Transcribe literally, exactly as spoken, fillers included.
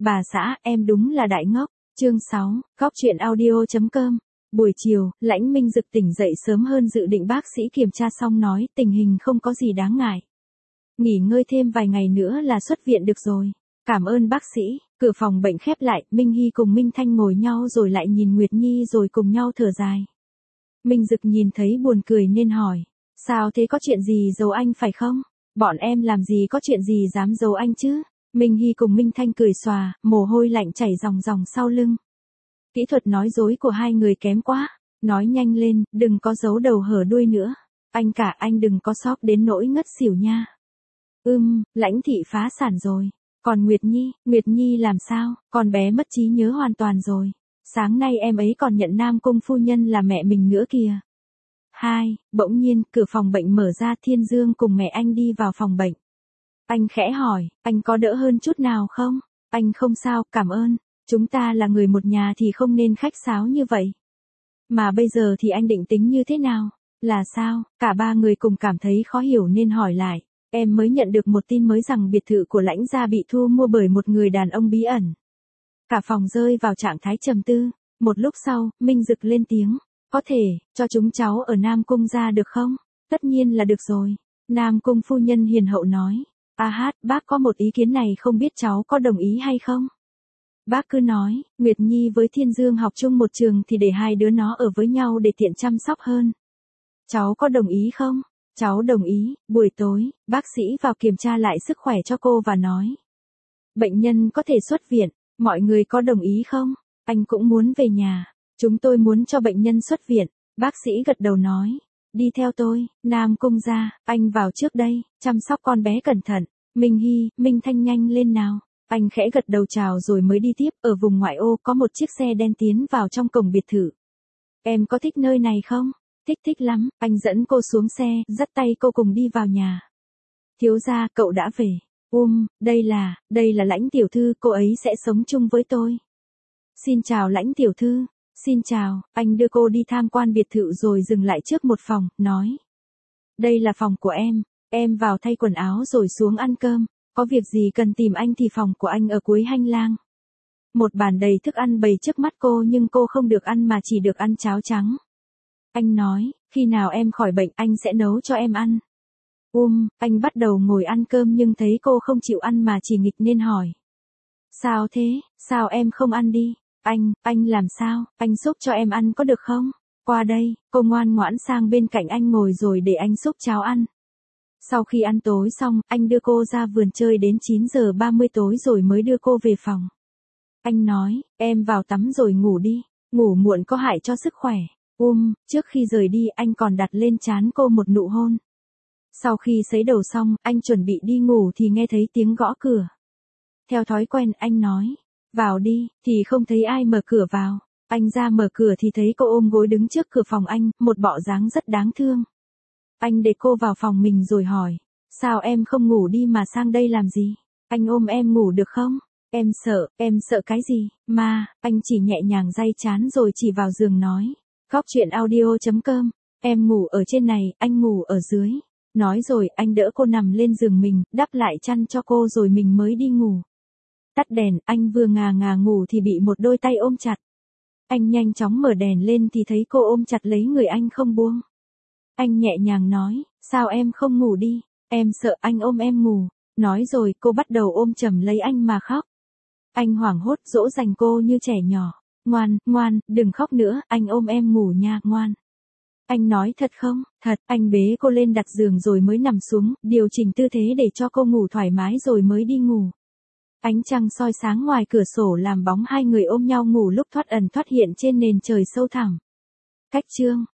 Bà xã, em đúng là đại ngốc. Chương sáu, Cóc truyện audio chấm com. Buổi chiều, Lãnh Minh Dực tỉnh dậy sớm hơn dự định, bác sĩ kiểm tra xong nói tình hình không có gì đáng ngại. Nghỉ ngơi thêm vài ngày nữa là xuất viện được rồi. Cảm ơn bác sĩ. Cửa phòng bệnh khép lại, Minh Hy cùng Minh Thanh ngồi nhau rồi lại nhìn Nguyệt Nhi rồi cùng nhau thở dài. Minh Dực nhìn thấy buồn cười nên hỏi. Sao thế, có chuyện gì giấu anh phải không? Bọn em làm gì có chuyện gì dám giấu anh chứ? Minh Hy cùng Minh Thanh cười xòa, mồ hôi lạnh chảy ròng ròng sau lưng. Kỹ thuật nói dối của hai người kém quá. Nói nhanh lên, đừng có giấu đầu hở đuôi nữa. Anh cả anh đừng có sốc đến nỗi ngất xỉu nha. Ưm, Lãnh thị phá sản rồi. Còn Nguyệt Nhi, Nguyệt Nhi làm sao? Con bé mất trí nhớ hoàn toàn rồi. Sáng nay em ấy còn nhận Nam Cung phu nhân là mẹ mình nữa kìa. Hai, bỗng nhiên, cửa phòng bệnh mở ra, Thiên Dương cùng mẹ anh đi vào phòng bệnh. Anh khẽ hỏi, anh có đỡ hơn chút nào không? Anh không sao, cảm ơn. Chúng ta là người một nhà thì không nên khách sáo như vậy. Mà bây giờ thì anh định tính như thế nào? Là sao? Cả ba người cùng cảm thấy khó hiểu nên hỏi lại. Em mới nhận được một tin mới rằng biệt thự của Lãnh gia bị thu mua bởi một người đàn ông bí ẩn. Cả phòng rơi vào trạng thái trầm tư. Một lúc sau, Minh Dực lên tiếng. Có thể, cho chúng cháu ở Nam Cung ra được không? Tất nhiên là được rồi. Nam Cung phu nhân hiền hậu nói. A hát, bác có một ý kiến này không biết cháu có đồng ý hay không? Bác cứ nói, Nguyệt Nhi với Thiên Dương học chung một trường thì để hai đứa nó ở với nhau để tiện chăm sóc hơn. Cháu có đồng ý không? Cháu đồng ý. Buổi tối, bác sĩ vào kiểm tra lại sức khỏe cho cô và nói. Bệnh nhân có thể xuất viện, mọi người có đồng ý không? Anh cũng muốn về nhà. Chúng tôi muốn cho bệnh nhân xuất viện. Bác sĩ gật đầu nói. Đi theo tôi, Nam Cung ra, anh vào trước đây, chăm sóc con bé cẩn thận. Minh Hy, Minh Thanh nhanh lên nào. Anh khẽ gật đầu chào rồi mới đi tiếp. Ở vùng ngoại ô có một chiếc xe đen tiến vào trong cổng biệt thự. Em có thích nơi này không? Thích thích lắm. Anh dẫn cô xuống xe, dắt tay cô cùng đi vào nhà. Thiếu gia, cậu đã về. Um, đây là, đây là Lãnh tiểu thư, cô ấy sẽ sống chung với tôi. Xin chào Lãnh tiểu thư. Xin chào, anh đưa cô đi tham quan biệt thự rồi dừng lại trước một phòng, nói. Đây là phòng của em, em vào thay quần áo rồi xuống ăn cơm, có việc gì cần tìm anh thì phòng của anh ở cuối hành lang. Một bàn đầy thức ăn bày trước mắt cô nhưng cô không được ăn mà chỉ được ăn cháo trắng. Anh nói, khi nào em khỏi bệnh anh sẽ nấu cho em ăn. Um, anh bắt đầu ngồi ăn cơm nhưng thấy cô không chịu ăn mà chỉ nghịch nên hỏi. Sao thế, sao em không ăn đi? Anh, anh làm sao, anh xúc cho em ăn có được không? Qua đây, cô ngoan ngoãn sang bên cạnh anh ngồi rồi để anh xúc cháo ăn. Sau khi ăn tối xong, anh đưa cô ra vườn chơi đến chín giờ ba mươi tối rồi mới đưa cô về phòng. Anh nói, em vào tắm rồi ngủ đi, ngủ muộn có hại cho sức khỏe. Um, trước khi rời đi anh còn đặt lên trán cô một nụ hôn. Sau khi sấy đầu xong, anh chuẩn bị đi ngủ thì nghe thấy tiếng gõ cửa. Theo thói quen anh nói. Vào đi, thì không thấy ai mở cửa vào. Anh ra mở cửa thì thấy cô ôm gối đứng trước cửa phòng anh, một bộ dáng rất đáng thương. Anh để cô vào phòng mình rồi hỏi. Sao em không ngủ đi mà sang đây làm gì? Anh ôm em ngủ được không? Em sợ, em sợ cái gì? Mà, anh chỉ nhẹ nhàng day chán rồi chỉ vào giường nói. Cóc truyện audio chấm com. Em ngủ ở trên này, anh ngủ ở dưới. Nói rồi, anh đỡ cô nằm lên giường mình, đắp lại chăn cho cô rồi mình mới đi ngủ. Tắt đèn, anh vừa ngà ngà ngủ thì bị một đôi tay ôm chặt. Anh nhanh chóng mở đèn lên thì thấy cô ôm chặt lấy người anh không buông. Anh nhẹ nhàng nói, sao em không ngủ đi, em sợ anh ôm em ngủ. Nói rồi cô bắt đầu ôm chầm lấy anh mà khóc. Anh hoảng hốt dỗ dành cô như trẻ nhỏ. Ngoan, ngoan, đừng khóc nữa, anh ôm em ngủ nha, ngoan. Anh nói thật không? Thật, anh bế cô lên đặt giường rồi mới nằm xuống, điều chỉnh tư thế để cho cô ngủ thoải mái rồi mới đi ngủ. Ánh trăng soi sáng ngoài cửa sổ làm bóng hai người ôm nhau ngủ lúc thoát ẩn thoát hiện trên nền trời sâu thẳm. Cách chương